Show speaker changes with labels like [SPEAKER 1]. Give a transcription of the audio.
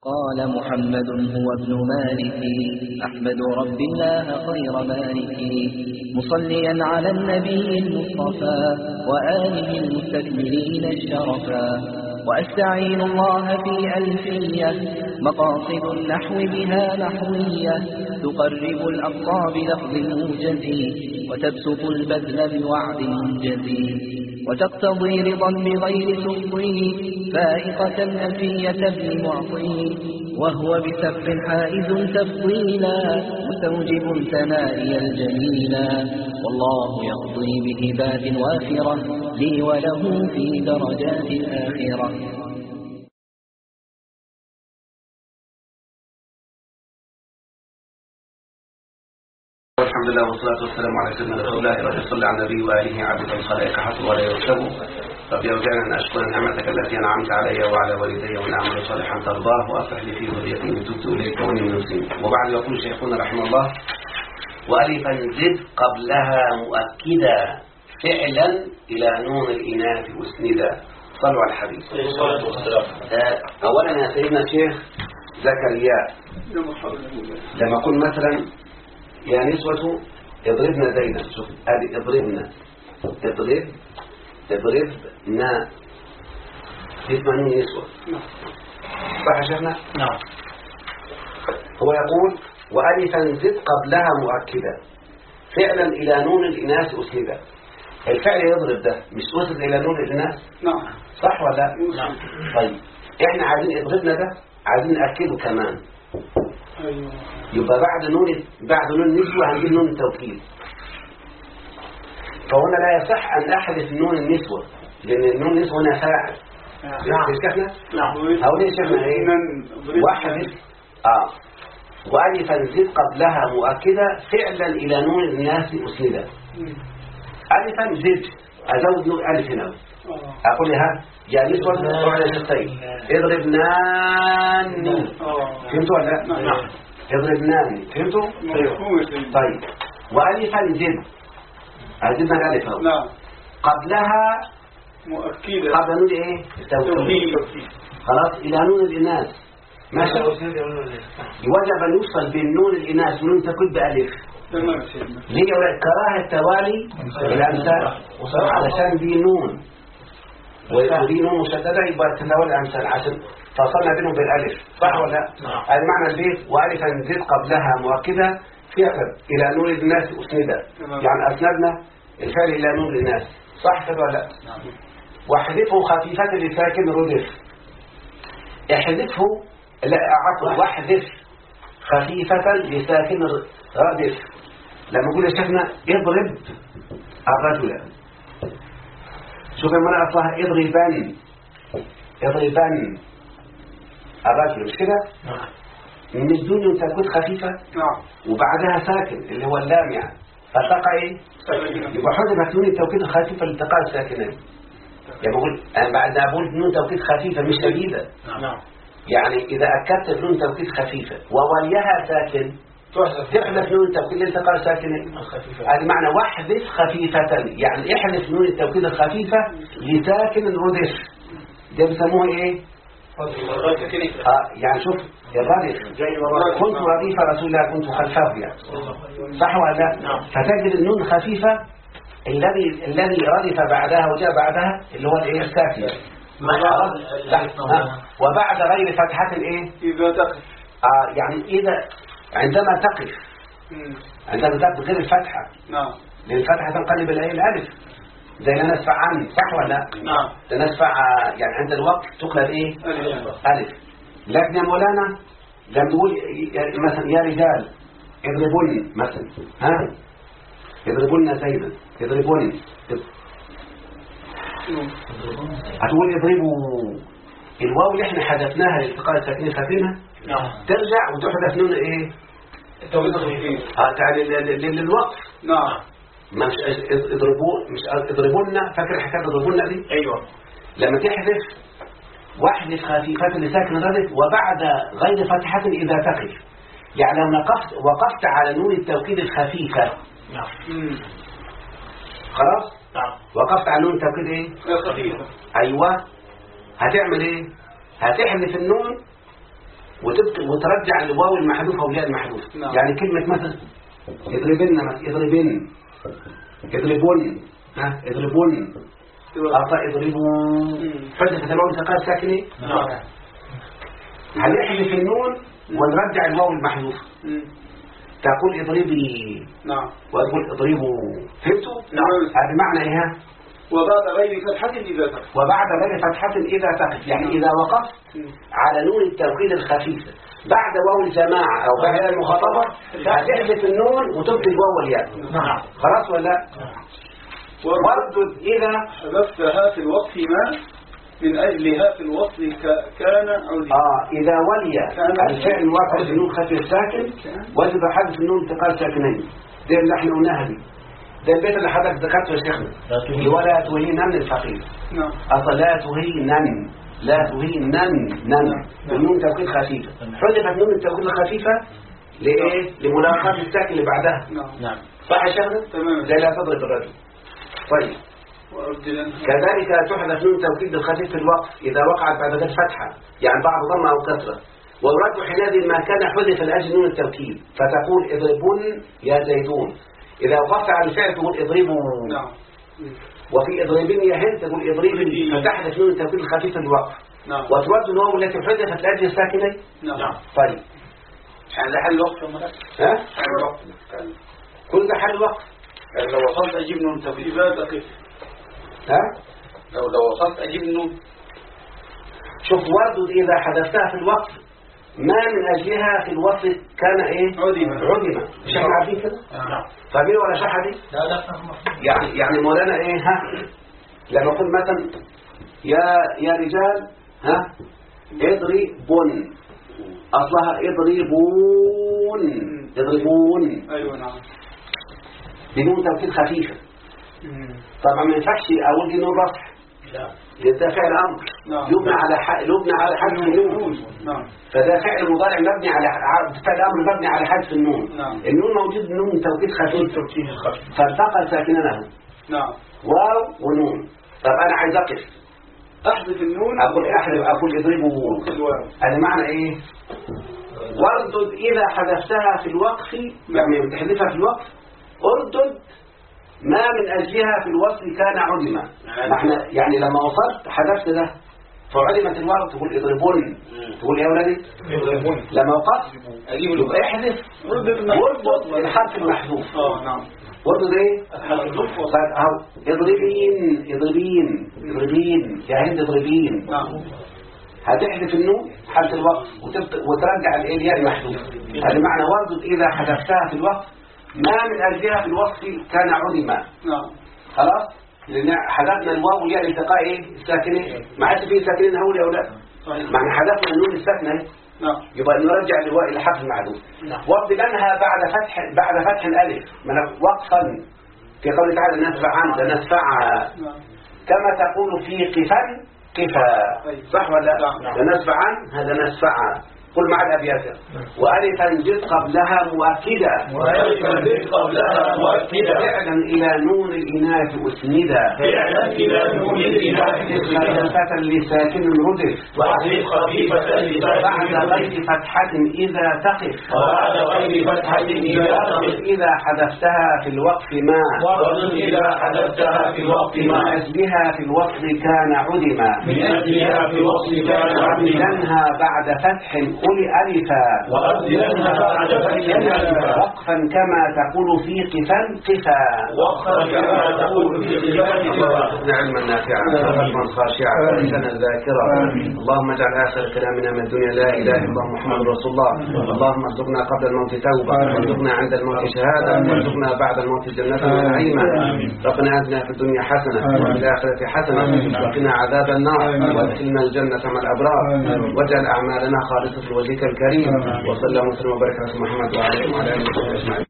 [SPEAKER 1] قال محمد هو ابن مالك أحمد رب الله خير مالك مصليا على النبي المصطفى وآله المستكملين الشرفا وأستعين الله في ألفية مقاصد النحو بها نحوية تقرب الأقصى بلفظ موجز وتبسط البذل بوعد منجز وتقتضي رضا بغير سخطه فائقة ألفية ابن معطي وهو بسف حائز تفضيلا مستوجب ثنائي الجميلا والله يقضي بهبات وافرة لي وله في درجات الآخرة.
[SPEAKER 2] الحمد لله والصلاة والسلام على سيدنا رسول الله رب صل على النبي وآله عبد الخلائق حسب ولا يرتبوا. رب يرجعنا أن أشكر نعمتك التي أنعمت علي وعلى والدي وأن أعمل صالحا ترضاه وأصلح لي في ذريتي وتبت إليك وإني من المسلمين. وبعد يقول شيخنا رحمه الله: وألفا زد قبلها مؤكدا فعلا إلى نون الإناث أسندا. صلوا على الحبيب. أولا يا سيدنا الشيخ زكريا لما أقول مثلا يا نسوة اضربنا زيدا، شوف ادي اضربنا اضربنا اسمها نون نسوة، صح يا شيخنا؟
[SPEAKER 3] نعم.
[SPEAKER 2] هو يقول وألفا زد قبلها مؤكدا فعلا إلى نون الإناث أسندا. الفعل يضرب ده مش أسد إلى نون الإناث؟
[SPEAKER 3] نعم.
[SPEAKER 2] صح ولا؟
[SPEAKER 3] نعم.
[SPEAKER 2] طيب احنا عايزين اضربنا ده عايزين نأكده كمان.
[SPEAKER 3] أيوة.
[SPEAKER 2] يبقى بعد نون النسوة هنجيب نون التوكيد. فهنا لا يصح أن أحدث نون النسوة لأن النون النسوة هنا فاعل.
[SPEAKER 3] نعم.
[SPEAKER 2] شفنا؟
[SPEAKER 3] نعم.
[SPEAKER 2] هؤلاء شفنا إيه؟ واحد وألفا زد قبلها مؤكدة فعلا إلى نون الناس مسندا. ألفا زد أزود نون ألف هنا. أقول لها يا نسوة روح على شخصين اضربناني. فهمتوا ولا لا؟
[SPEAKER 3] نعم.
[SPEAKER 2] اضربناني. فهمتوا؟ طيب وألفا زد أزدنا الألف أهو.
[SPEAKER 3] نعم.
[SPEAKER 2] قبلها
[SPEAKER 3] مؤكدة
[SPEAKER 2] قبل نون إيه؟ التوكيد. خلاص إلى نون الإناث ماشي. يوجب أن يوصل بين نون الإناث ونون التوكيد بألف.
[SPEAKER 3] تمام.
[SPEAKER 2] ليه كراهة توالي الأمثال علشان دي نون ودي نون مشددة يبقى تتوالى الأمثال عشان فصلنا بينهم بالألف، صح ولا لا؟ هذا معنى البيت وألفا زد قبلها مؤكدة فعلا إلى نون الناس أسندا، يعني أسندنا الفعل إلى نون الناس، صح كده ولا لا؟ واحذفه خفيفة لساكن ردف. احذفه لا عفوا واحذف خفيفة لساكن ردف. لما نقول يا شيخنا اضرب الرجل، شوف المرأة أصلها اضربان الرجل مش كده؟ من الدنيا تكون خفيفة وبعدها ساكن اللي هو اللام يعني فالتقى ايه؟ يبقى حذفت نون التوكيد الخفيفة لالتقاء الساكنين. يعني بقول أنا بعد أقول نون توكيد خفيفة مش شديدة. يعني إذا أكدت نون توكيد خفيفة ووليها ساكن تحذف نون التوكيد لالتقاء الساكنين. هذا معنى واحذف خفيفة، يعني احذف نون التوكيد الخفيفة لساكن ردف. ده بيسموه ايه؟ يعني شوف الردف كنت رديف رسول الله كنت خلفه يعني، صح ولا لا؟ فتجد النون خفيفة الذي ردف بعدها وجاء بعدها اللي هو الايه الساكن وبعد غير فتحة ايه؟
[SPEAKER 3] إذا تقف
[SPEAKER 2] يعني إذا عندما تقف غير الفتحة.
[SPEAKER 3] نعم.
[SPEAKER 2] لأن الفتحة تنقلب إلى الألف زي لا نسفع عنه، صح ولا لا؟
[SPEAKER 3] نعم.
[SPEAKER 2] نسفع يعني عند الوقت تقلب إيه؟ ألف. لكن يا مولانا لما تقول مثلا يا رجال اضربون مثلا اضربون زيدا اضربون هتقول اضربوا الواو اللي احنا حذفناها لالتقاء الساكنين خفيفة ترجع وتحذف نون ايه؟
[SPEAKER 3] التوكيد الخفيف.
[SPEAKER 2] يعني للوقف.
[SPEAKER 3] نعم.
[SPEAKER 2] مش اضربونا، فاكر حكايه اضربونا دي؟
[SPEAKER 3] ايوه.
[SPEAKER 2] لما تحذف واحذف خفيفة لساكن ردف وبعد غير فتحة إذا تقف، يعني لما وقفت على نون التوكيد الخفيفة.
[SPEAKER 3] نعم.
[SPEAKER 2] خلاص؟
[SPEAKER 3] نعم.
[SPEAKER 2] وقفت على نون التوكيد ايه؟
[SPEAKER 3] الخفيفة.
[SPEAKER 2] ايوه. هتعمل ايه؟ هتحذف النون وترجع الواو المحذوفة والياء المحذوفة. يعني كلمة مثلا اضربن مثلا اضربن اضربون اضربون اضربون حذفت الواو التقاء ساكنة. هنحذف النون ونرجع الواو المحذوفة. تقول اضربي وتقول اضربوا. فهمتوا؟ هذا معنى ايه؟
[SPEAKER 3] وبعد غير فتحة إذا تقف.
[SPEAKER 2] وبعد غير فتحة إذا تقف، يعني إذا وقفت على نون التوكيد الخفيفة بعد واو الجماعة أو بعد المخاطبة هتحذف النون وتبقي الواو والياء. خلاص ولا؟ وردد إذا
[SPEAKER 3] حذفتها في الوقف ما من أجلها في الوصل كان عودي.
[SPEAKER 2] إذا ولي الفعل واقع بنون خفيف ساكن وجب حذف النون انتقال ساكنين. ده اللي احنا قلناها دي. ده البيت اللي حضرتك ذكرته يا شيخنا. ولا تهينن الفقير. أصلا لا تهينن لا تهينن النون توكيد خفيفة. حذفت نون التوكيد الخفيفة لإيه؟ لملاقاة الساكن اللي بعدها. صح يا شيخنا؟
[SPEAKER 3] تمام.
[SPEAKER 2] زي لا تضرب الرجل. طيب. كذلك تحذف نون توكيد الخفيف في الوقف إذا وقعت بعد ذلك فتحة يعني بعد ضمة أو كسرة. والرد حينئذ ما كان حذف الأجل نون التوكيد فتقول اضربون يا زيدون. إذا وقفت على الفعل تقول اضربوا. وفي اضربين يا هند تقول اضربي فتحذف نون التوكيد الخفيف في الوقف. وترد الواو التي حذفت الأجل الساكنة. طيب
[SPEAKER 3] يعني ده حل الوقت ولا
[SPEAKER 2] ها؟
[SPEAKER 3] حل الوقت.
[SPEAKER 2] كل ده حل الوقت.
[SPEAKER 3] يعني لو وصلت أجيب نون التوكيد إذا تقف. لو وصلت أجيب نون.
[SPEAKER 2] شوف وردد إذا حذفتها في الوقف ما من أجلها في الوصف كان إيه؟ عدمة. مش احنا عارفين كده؟ فاهمين ولا شرحة دي؟ لا يعني مولانا إيه لما أقول مثلا يا رجال اضربون أصلها اضربون.
[SPEAKER 3] أيوة نعم.
[SPEAKER 2] بدون توكيد خفيفة. طبعا ما ينفعش أقول دي نون رفع. ده فعل أمر يبنى على حذف النون. فده فعل مضارع مبني على فعل أمر مبني على حذف النون. النون موجود نون توكيد خفيف فالتقى ساكنانه واو ونون. طب أنا عايز أقف
[SPEAKER 3] أحذف النون
[SPEAKER 2] أقول اضربوا. هذا معنى إيه؟ وردد إذا حذفتها في الوقف يعني تحذفها في الوقف اردد ما من أجلها في الوصل كان عدمة. احنا يعني لما وصلت حذفت ده فعدمت الواو تقول اضربون. تقول يا ولدي اضربون. لما وقفت يبقى احذف وردد الحرف المحذوف.
[SPEAKER 3] نعم.
[SPEAKER 2] وردد ايه؟ اضربين يا هند اضربين. هتحذف النون حالة الوقف وترجع الياء المحذوف. هذا معنى وردد إذا حذفتها في الوقف ما من أجلها في الوصف كان عدما. خلاص لأن حذفنا الواو والياء الالتقاء ايه الساكنين ما عادش فيه ساكنين هول يا أولاد. معنى حذفنا النون الساكنة يبقى نرجع للواء إلى حرف المعدود. وابدلنها بعد فتح الألف وقفا في قوله تعالى نسفع كما تقول في قفا صح ولا لنسفعا هذا نسفع. قل مع الأبيات وألفا جد قبلها مؤكدا فعلا إلى نون الإناث أسندا خفيفة لساكن ردف بعد غير فتحة إذا تقف إذا حذفتها في الوقف ما من أجلها في الوصل كان عدما وأبدلنها بعد فتح قل ألفا وقفا كما تقول في قفا علما نافعا علما خاشعا لسانا ذاكرا. اللهم اجعل آخر كلامنا من الدنيا لا إله إلا الله محمد رسول الله. اللهم ارزقنا قبل الموت توبة وارزقنا عند الموت شهادة وارزقنا بعد الموت جنة ونعيما. ربنا آتنا في الدنيا حسنة وفي الآخرة حسنة وقنا عذاب النار وادخلنا الجنة مع الأبرار واجعل أعمالنا خالصة لوجهك الكريم. وصلى الله وسلم وبارك على محمد وعلى آله وصحبه أجمعين.